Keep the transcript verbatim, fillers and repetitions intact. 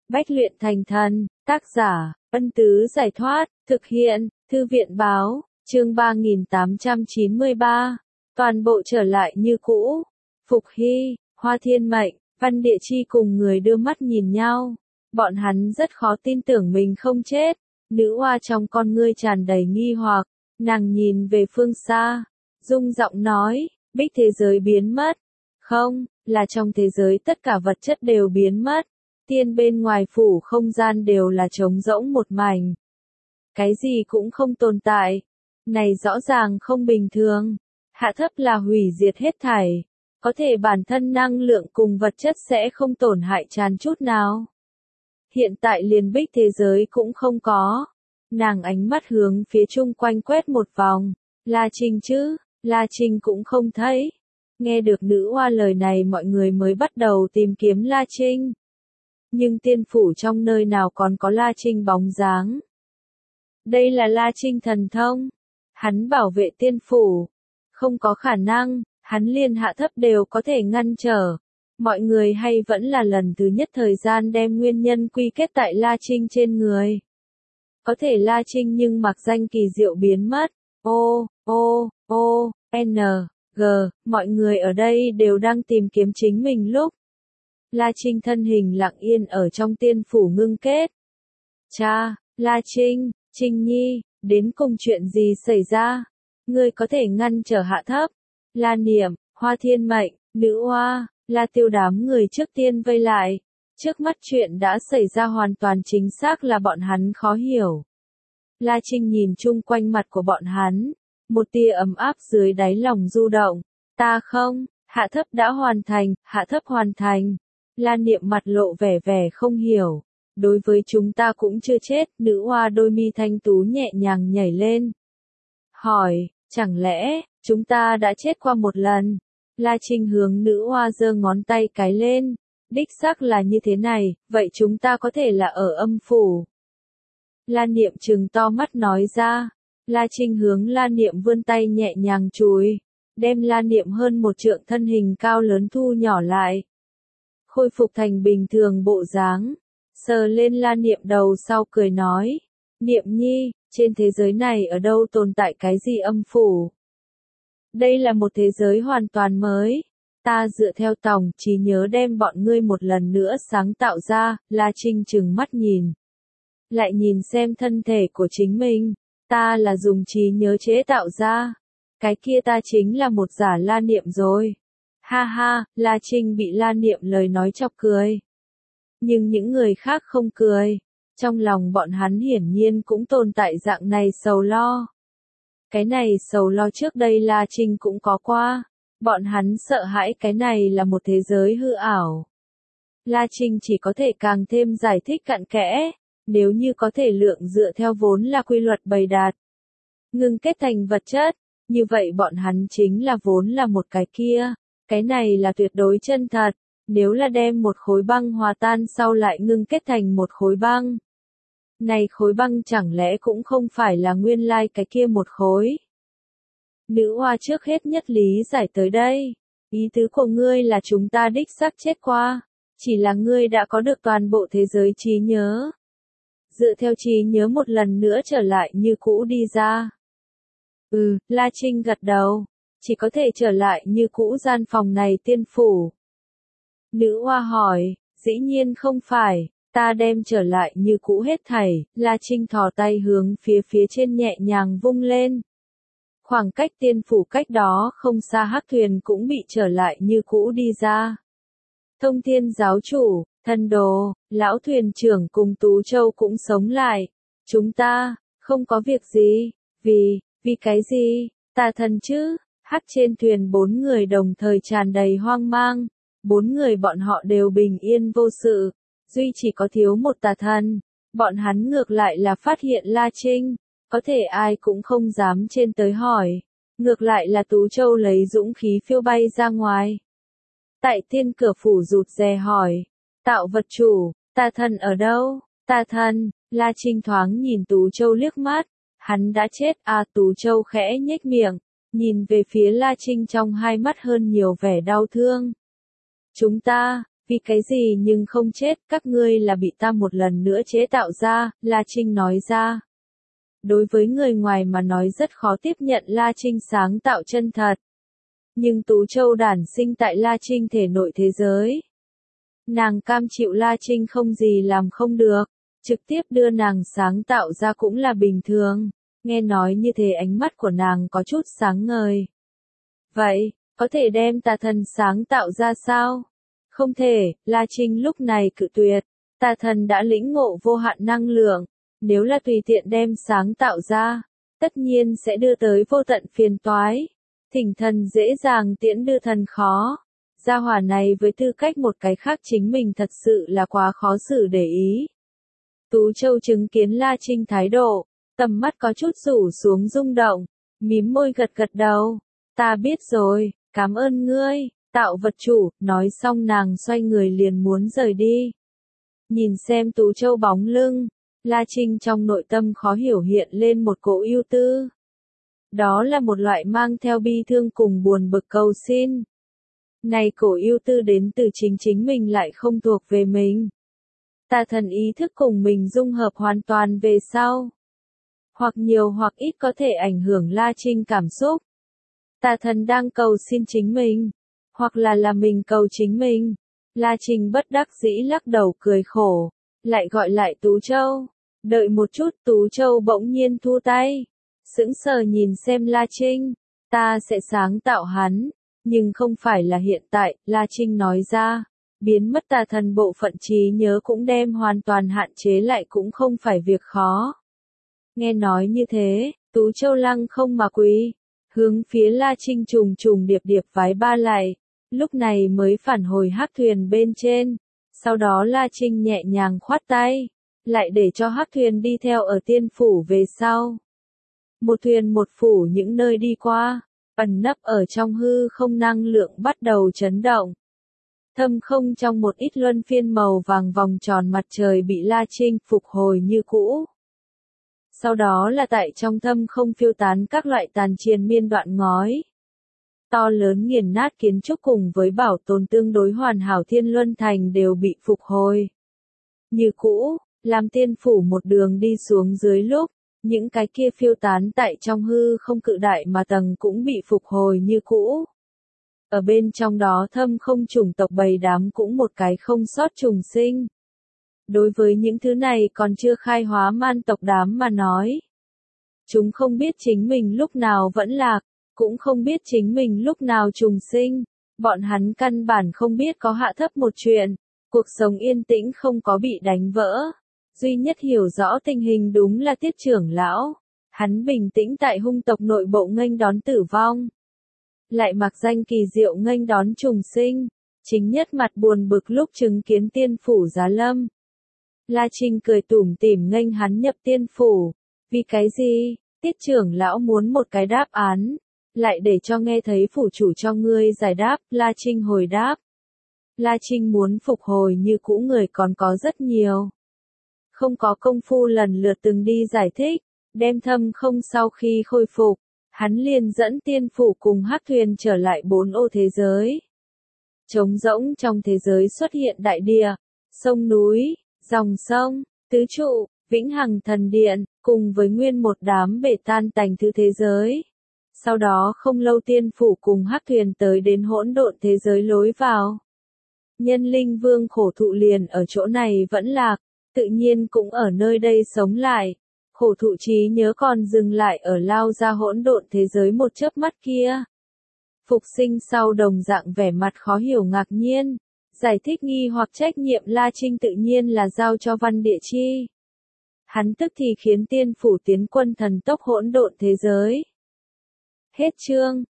Bách luyện thành thần, tác giả, Ân Tứ Giải Thoát, thực hiện, Thư viện Báo, chương ba nghìn tám trăm chín mươi ba, toàn bộ trở lại như cũ. Phục Hy, Hoa Thiên Mệnh, Văn Địa Chi cùng người đưa mắt nhìn nhau. Bọn hắn rất khó tin tưởng mình không chết. Nữ oa trong con ngươi tràn đầy nghi hoặc, nàng nhìn về phương xa, rung giọng nói, bích thế giới biến mất. Không, là trong thế giới tất cả vật chất đều biến mất. Tiên bên ngoài phủ không gian đều là trống rỗng một mảnh. Cái gì cũng không tồn tại. Này rõ ràng không bình thường. Hạ thấp là hủy diệt hết thảy. Có thể bản thân năng lượng cùng vật chất sẽ không tổn hại tràn chút nào. Hiện tại liền bích thế giới cũng không có. Nàng ánh mắt hướng phía chung quanh quét một vòng. La Trinh chứ, La Trinh cũng không thấy. Nghe được nữ oa lời này mọi người mới bắt đầu tìm kiếm La Trinh. Nhưng tiên phủ trong nơi nào còn có La Trinh bóng dáng. Đây là La Trinh thần thông. Hắn bảo vệ tiên phủ. Không có khả năng, hắn liền hạ thấp đều có thể ngăn trở. Mọi người hay vẫn là lần thứ nhất thời gian đem nguyên nhân quy kết tại La Trinh trên người. Có thể La Trinh nhưng mặc danh kỳ diệu biến mất. O, O, O, N, G, mọi người ở đây đều đang tìm kiếm chính mình lúc. La Trinh thân hình lặng yên ở trong tiên phủ ngưng kết. Cha, La Trinh, Trinh Nhi, đến cùng chuyện gì xảy ra? Ngươi có thể ngăn trở hạ thấp. La Niệm, Hoa Thiên Mệnh, Nữ Oa, La Tiêu đám người trước tiên vây lại. Trước mắt chuyện đã xảy ra hoàn toàn chính xác là bọn hắn khó hiểu. La Trinh nhìn chung quanh mặt của bọn hắn. Một tia ấm áp dưới đáy lòng du động. Ta không, hạ thấp đã hoàn thành, hạ thấp hoàn thành. La Niệm mặt lộ vẻ vẻ không hiểu. Đối với chúng ta cũng chưa chết, nữ oa đôi mi thanh tú nhẹ nhàng nhảy lên. Hỏi, chẳng lẽ, chúng ta đã chết qua một lần? La Trinh hướng nữ oa giơ ngón tay cái lên. Đích xác là như thế này, vậy chúng ta có thể là ở âm phủ. La Niệm trừng to mắt nói ra. La Trinh hướng La Niệm vươn tay nhẹ nhàng chùi. Đem La Niệm hơn một trượng thân hình cao lớn thu nhỏ lại. Khôi phục thành bình thường bộ dáng. Sờ lên La Niệm đầu sau cười nói. Niệm nhi, trên thế giới này ở đâu tồn tại cái gì âm phủ? Đây là một thế giới hoàn toàn mới. Ta dựa theo tổng trí nhớ đem bọn ngươi một lần nữa sáng tạo ra. La Trinh trừng mắt nhìn. Lại nhìn xem thân thể của chính mình. Ta là dùng trí nhớ chế tạo ra. Cái kia ta chính là một giả La Niệm rồi. Ha ha, La Trinh bị La Niệm lời nói chọc cười. Nhưng những người khác không cười. Trong lòng bọn hắn hiển nhiên cũng tồn tại dạng này sầu lo. Cái này sầu lo trước đây La Trinh cũng có qua. Bọn hắn sợ hãi cái này là một thế giới hư ảo. La Trinh chỉ có thể càng thêm giải thích cặn kẽ. Nếu như có thể lượng dựa theo vốn là quy luật bày đạt. Ngưng kết thành vật chất. Như vậy bọn hắn chính là vốn là một cái kia. Cái này là tuyệt đối chân thật. Nếu là đem một khối băng hòa tan sau lại ngưng kết thành một khối băng. Này khối băng chẳng lẽ cũng không phải là nguyên lai cái kia một khối. Nữ oa trước hết nhất lý giải tới đây. Ý tứ của ngươi là chúng ta đích xác chết qua. Chỉ là ngươi đã có được toàn bộ thế giới trí nhớ. Dựa theo trí nhớ một lần nữa trở lại như cũ đi ra. Ừ, La Trinh gật đầu. Chỉ có thể trở lại như cũ gian phòng này tiên phủ. Nữ oa hỏi, dĩ nhiên không phải, ta đem trở lại như cũ hết thảy. La Trinh thò tay hướng phía phía trên nhẹ nhàng vung lên. Khoảng cách tiên phủ cách đó không xa hắc thuyền cũng bị trở lại như cũ đi ra. Thông Thiên giáo chủ, Thần Đồ, lão thuyền trưởng cùng Tú Châu cũng sống lại. Chúng ta, không có việc gì, vì, vì cái gì, tà thần chứ? Hắc trên thuyền bốn người đồng thời tràn đầy hoang mang. Bốn người bọn họ đều bình yên vô sự. Duy chỉ có thiếu một tà thần. Bọn hắn ngược lại là phát hiện La Trinh. Có thể ai cũng không dám trên tới hỏi. Ngược lại là Tú Châu lấy dũng khí phiêu bay ra ngoài. Tại tiên cửa phủ rụt rè hỏi. Tạo vật chủ, tà thần ở đâu? Tà thần, La Trinh thoáng nhìn Tú Châu liếc mắt. Hắn đã chết à? Tú Châu khẽ nhếch miệng. Nhìn về phía La Trinh trong hai mắt hơn nhiều vẻ đau thương. Chúng ta, Vì cái gì nhưng không chết, các ngươi là bị ta một lần nữa chế tạo ra, La Trinh nói ra. Đối với người ngoài mà nói rất khó tiếp nhận La Trinh sáng tạo chân thật. Nhưng Tú Châu đản sinh tại La Trinh thể nội thế giới. Nàng cam chịu La Trinh không gì làm không được, trực tiếp đưa nàng sáng tạo ra cũng là bình thường. Nghe nói như thế ánh mắt của nàng có chút sáng ngời. Vậy, có thể đem tà thần sáng tạo ra sao? Không thể, La Trinh lúc này cự tuyệt. Tà thần đã lĩnh ngộ vô hạn năng lượng. Nếu là tùy tiện đem sáng tạo ra, tất nhiên sẽ đưa tới vô tận phiền toái. Thỉnh thần dễ dàng tiễn đưa thần khó. Gia hỏa này với tư cách một cái khác chính mình thật sự là quá khó xử để ý. Tú Châu chứng kiến La Trinh thái độ, tầm mắt có chút rủ xuống rung động, mím môi gật gật đầu. Ta biết rồi, cảm ơn ngươi, tạo vật chủ, nói xong nàng xoay người liền muốn rời đi. Nhìn xem Tú Châu bóng lưng, La Trinh trong nội tâm khó hiểu hiện lên một cỗ ưu tư. Đó là một loại mang theo bi thương cùng buồn bực cầu xin. Này cổ ưu tư đến từ chính chính mình lại không thuộc về mình. Tà thần ý thức cùng mình dung hợp hoàn toàn về sau. Hoặc nhiều hoặc ít có thể ảnh hưởng La Trinh cảm xúc. Tà thần đang cầu xin chính mình. Hoặc là là mình cầu chính mình. La Trinh bất đắc dĩ lắc đầu cười khổ. Lại gọi lại Tú Châu. Đợi một chút, Tú Châu bỗng nhiên thu tay. Sững sờ nhìn xem La Trinh. Ta sẽ sáng tạo hắn. Nhưng không phải là hiện tại, La Trinh nói ra. Biến mất tà thần bộ phận trí nhớ cũng đem hoàn toàn hạn chế lại cũng không phải việc khó. Nghe nói như thế, Tú Châu lăng không mà quỳ, hướng phía La Trinh trùng trùng điệp điệp vái ba lại, lúc này mới phản hồi hắc thuyền bên trên. Sau đó La Trinh nhẹ nhàng khoát tay, lại để cho hắc thuyền đi theo ở tiên phủ về sau. Một thuyền một phủ những nơi đi qua, ẩn nấp ở trong hư không năng lượng bắt đầu chấn động. Thâm không trong một ít luân phiên màu vàng vòng tròn mặt trời bị La Trinh phục hồi như cũ. Sau đó là tại trong thâm không phiêu tán các loại tàn triền miên đoạn ngói. To lớn nghiền nát kiến trúc cùng với bảo tồn tương đối hoàn hảo thiên luân thành đều bị phục hồi. Như cũ, làm tiên phủ một đường đi xuống dưới lúc, những cái kia phiêu tán tại trong hư không cự đại mà tầng cũng bị phục hồi như cũ. Ở bên trong đó thâm không chủng tộc bầy đám cũng một cái không sót trùng sinh. Đối với những thứ này còn chưa khai hóa man tộc đám mà nói. Chúng không biết chính mình lúc nào vẫn lạc, cũng không biết chính mình lúc nào trùng sinh. Bọn hắn căn bản không biết có hạ thấp một chuyện, cuộc sống yên tĩnh không có bị đánh vỡ. Duy nhất hiểu rõ tình hình đúng là Tiết trưởng lão. Hắn bình tĩnh tại hung tộc nội bộ nghênh đón tử vong. Lại mặc danh kỳ diệu nghênh đón trùng sinh. Chính nhất mặt buồn bực lúc chứng kiến tiên phủ giá lâm. La Trinh cười tủm tỉm nghênh hắn nhập tiên phủ. Vì cái gì? Tiết trưởng lão muốn một cái đáp án. Lại để cho nghe thấy phủ chủ cho ngươi giải đáp. La Trinh hồi đáp. La Trinh muốn phục hồi như cũ người còn có rất nhiều. Không có công phu lần lượt từng đi giải thích. Đem thâm không sau khi khôi phục. Hắn liền dẫn tiên phủ cùng hắc thuyền trở lại bốn ô thế giới. Trống rỗng trong thế giới xuất hiện đại địa, sông núi, dòng sông, tứ trụ, vĩnh hằng thần điện, cùng với nguyên một đám bể tan tành thứ thế giới. Sau đó không lâu tiên phủ cùng hắc thuyền tới đến hỗn độn thế giới lối vào. Nhân linh vương khổ thụ liền ở chỗ này vẫn lạc, tự nhiên cũng ở nơi đây sống lại. Khổ thụ trí nhớ còn dừng lại ở lao ra hỗn độn thế giới một chớp mắt kia. Phục sinh sau đồng dạng vẻ mặt khó hiểu ngạc nhiên. Giải thích nghi hoặc trách nhiệm La Trinh tự nhiên là giao cho Văn Địa Chi. Hắn tức thì khiến tiên phủ tiến quân thần tốc hỗn độn thế giới. Hết chương.